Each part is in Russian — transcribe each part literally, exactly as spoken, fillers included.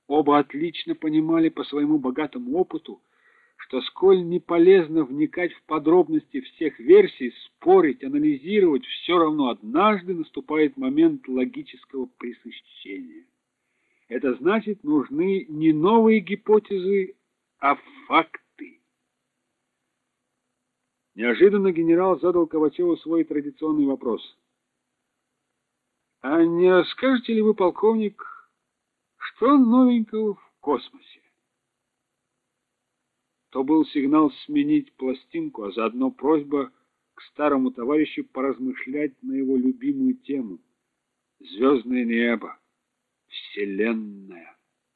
Оба отлично понимали по своему богатому опыту, что сколь не полезно вникать в подробности всех версий, спорить, анализировать, все равно однажды наступает момент логического пресыщения. Это значит, нужны не новые гипотезы, а факты. Неожиданно генерал задал Ковачеву свой традиционный вопрос. «А не скажете ли вы, полковник, что новенького в космосе?» То был сигнал сменить пластинку, а заодно просьба к старому товарищу поразмышлять на его любимую тему — звездное небо, Вселенная.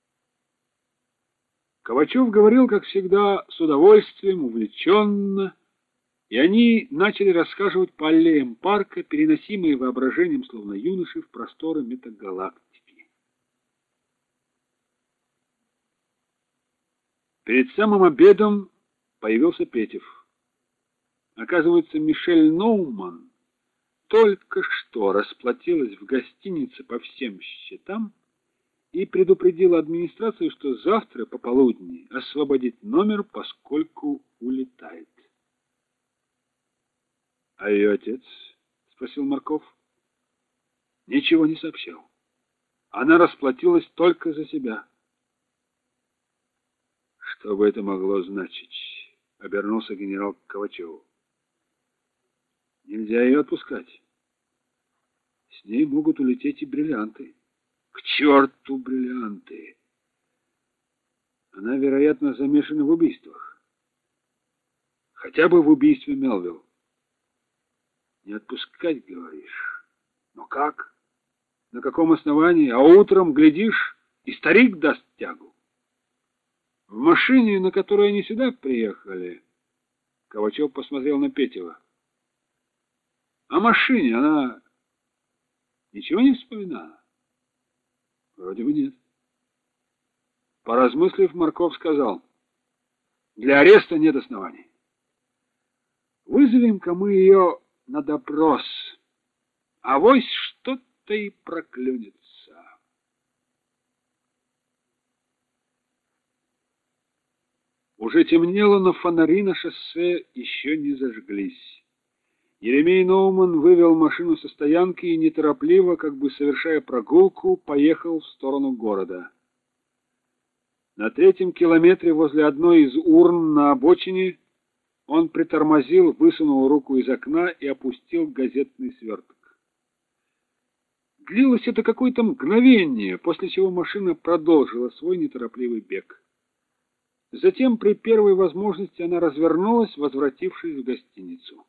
Ковачев говорил, как всегда, с удовольствием, увлеченно, и они начали рассказывать по аллеям парка, переносимые воображением, словно юноши, в просторы метагалактики. Перед самым обедом появился Петев. Оказывается, Мишель Ноуман только что расплатилась в гостинице по всем счетам и предупредила администрацию, что завтра пополудни освободит номер, поскольку улетает. — А ее отец? — спросил Марков. — Ничего не сообщал. Она расплатилась только за себя. — Что бы это могло значить? — обернулся генерал к Ковачеву. — Нельзя ее отпускать. С ней могут улететь и бриллианты. К черту бриллианты! Она, вероятно, замешана в убийствах. Хотя бы в убийстве Мелвилл. Не отпускать, говоришь? Но как? На каком основании? А утром, глядишь, и старик даст тягу. В машине, на которой они сюда приехали, Ковачев посмотрел на Петева. О машине она ничего не вспоминала? Вроде бы нет. Поразмыслив, Марков сказал: для ареста нет оснований. Вызовем-ка мы ее на допрос. Авось что-то и проклюнется. Уже темнело, но фонари на шоссе еще не зажглись. Еремей Ноуман вывел машину со стоянки и неторопливо, как бы совершая прогулку, поехал в сторону города. На третьем километре возле одной из урн на обочине он притормозил, высунул руку из окна и опустил газетный сверток. Длилось это какое-то мгновение, после чего машина продолжила свой неторопливый бег. Затем при первой возможности она развернулась, возвратившись в гостиницу.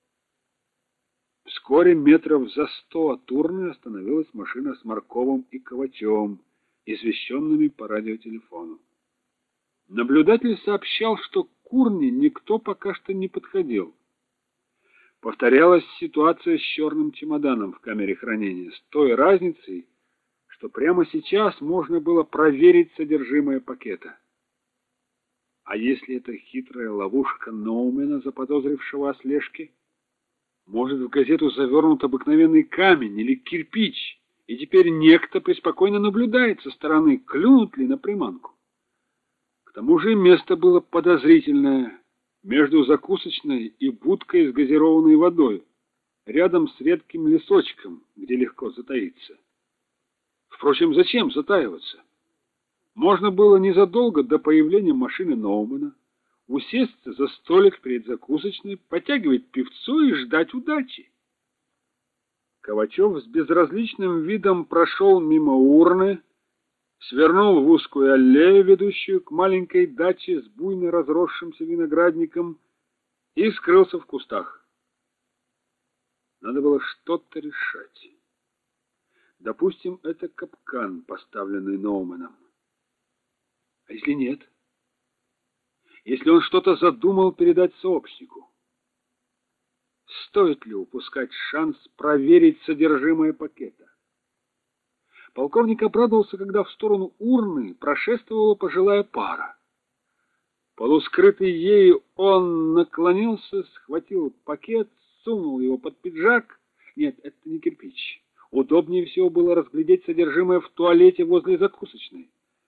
Вскоре метров за сто от урны остановилась машина с Марковым и Ковачевым, извещенными по радиотелефону. Наблюдатель сообщал, что к урне никто пока что не подходил. Повторялась ситуация с черным чемоданом в камере хранения, с той разницей, что прямо сейчас можно было проверить содержимое пакета. А если это хитрая ловушка Ноумена, заподозрившего о слежке? Может, в газету завернут обыкновенный камень или кирпич, и теперь некто преспокойно наблюдает со стороны, клюнут ли на приманку. К тому же место было подозрительное, между закусочной и будкой с газированной водой, рядом с редким лесочком, где легко затаиться. Впрочем, зачем затаиваться? Можно было незадолго до появления машины Ноумена усесться за столик перед закусочной, потягивать пивцо и ждать удачи. Ковачев с безразличным видом прошел мимо урны, свернул в узкую аллею, ведущую к маленькой даче с буйно разросшимся виноградником, и скрылся в кустах. Надо было что-то решать. Допустим, это капкан, поставленный Ноуменом. А если нет? Если он что-то задумал передать сообщнику? Стоит ли упускать шанс проверить содержимое пакета? Полковник обрадовался, когда в сторону урны прошествовала пожилая пара. Полускрытый ею, он наклонился, схватил пакет, сунул его под пиджак. Нет, это не кирпич. Удобнее всего было разглядеть содержимое в туалете возле закусочной.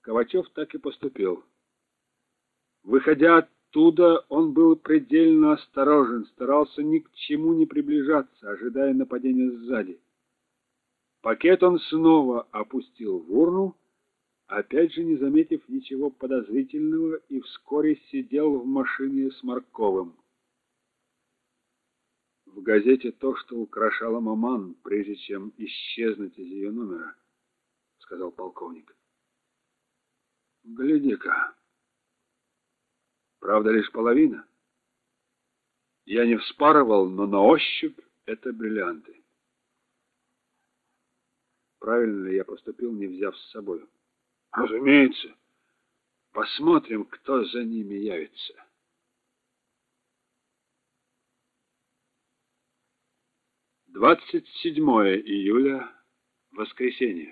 Ковачев так и поступил. Выходя оттуда, он был предельно осторожен, старался ни к чему не приближаться, ожидая нападения сзади. Пакет он снова опустил в урну, опять же не заметив ничего подозрительного, и вскоре сидел в машине с Марковым. В газете то, что украшало маман, прежде чем исчезнуть из ее номера, — сказал полковник. Гляди-ка. Правда, лишь половина. Я не вспарывал, но на ощупь это бриллианты. Правильно ли я поступил, не взяв с собой? Разумеется. Посмотрим, кто за ними явится. двадцать седьмое июля, воскресенье.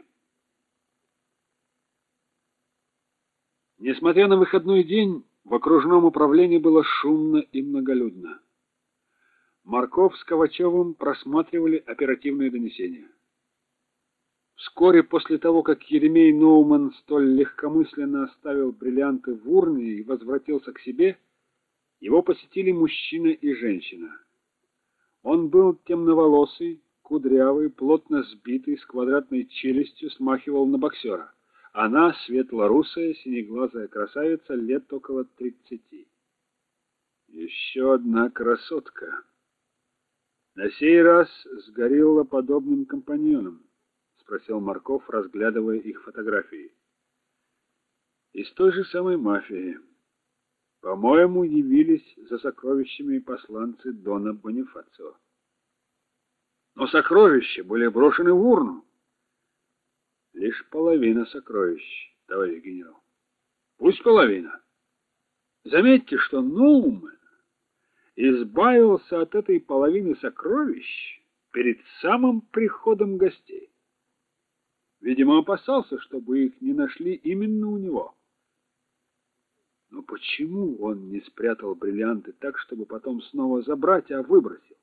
Несмотря на выходной день, в окружном управлении было шумно и многолюдно. Марков с Ковачевым просматривали оперативные донесения. Вскоре после того, как Еремей Ноуман столь легкомысленно оставил бриллианты в урне и возвратился к себе, его посетили мужчина и женщина. Он был темноволосый, кудрявый, плотно сбитый, с квадратной челюстью, смахивал на боксера. Она светлорусая, синеглазая красавица, лет около тридцати. Еще одна красотка. На сей раз с гориллоподобным компаньоном, спросил Марков, разглядывая их фотографии. Из той же самой мафии. По-моему, явились за сокровищами посланцы Дона Бонифацио. Но сокровища были брошены в урну. Лишь половина сокровищ, товарищ генерал. Пусть половина. Заметьте, что Ноуман избавился от этой половины сокровищ перед самым приходом гостей. Видимо, опасался, чтобы их не нашли именно у него. Но почему он не спрятал бриллианты так, чтобы потом снова забрать, а выбросил?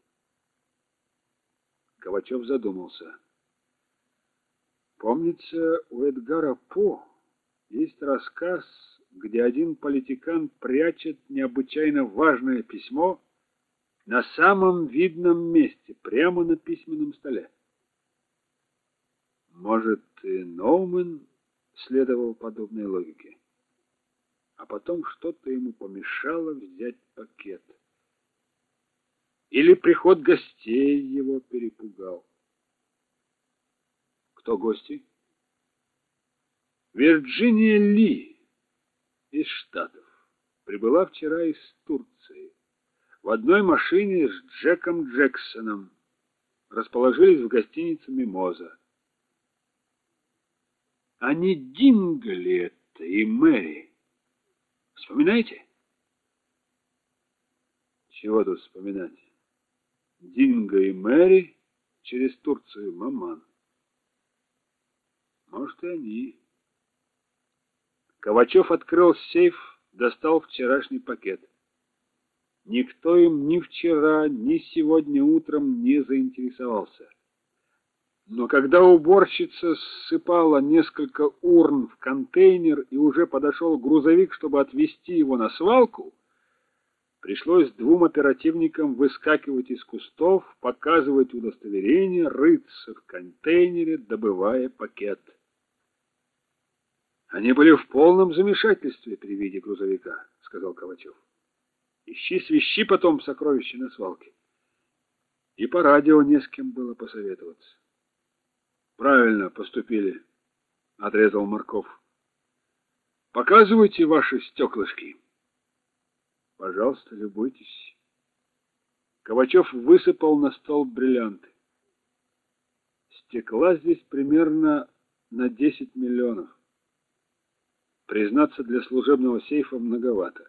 Ковачев задумался. Помнится, у Эдгара По есть рассказ, где один политикан прячет необычайно важное письмо на самом видном месте, прямо на письменном столе. Может, и Ноуман следовал подобной логике. А потом что-то ему помешало взять пакет. Или приход гостей его перепугал. Кто гости? Вирджиния Ли из Штатов. Прибыла вчера из Турции. В одной машине с Джеком Джексоном. Расположились в гостинице «Мимоза». А не Динго ли это и Мэри? Вспоминаете? Чего тут вспоминать? Динго и Мэри через Турцию маман. Может, и они. Ковачев открыл сейф, достал вчерашний пакет. Никто им ни вчера, ни сегодня утром не заинтересовался. Но когда уборщица ссыпала несколько урн в контейнер и уже подошел грузовик, чтобы отвезти его на свалку, пришлось двум оперативникам выскакивать из кустов, показывать удостоверение, рыться в контейнере, добывая пакет. Они были в полном замешательстве при виде грузовика, сказал Ковачев. Ищи, свищи потом сокровища на свалке. И по радио не с кем было посоветоваться. Правильно поступили, отрезал Марков. Показывайте ваши стеклышки. Пожалуйста, любуйтесь. Ковачев высыпал на стол бриллианты. Стекла здесь примерно на десять миллионов. Признаться, для служебного сейфа многовато.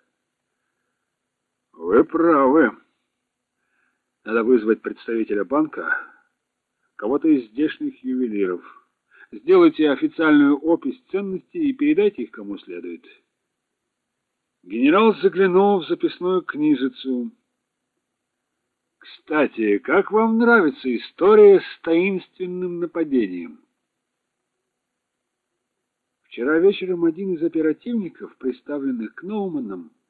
Вы правы. Надо вызвать представителя банка, кого-то из здешних ювелиров. Сделайте официальную опись ценностей и передайте их кому следует. Генерал заглянул в записную книжицу. Кстати, как вам нравится история с таинственным нападением? Вчера вечером один из оперативников, представленных к Ноуманам,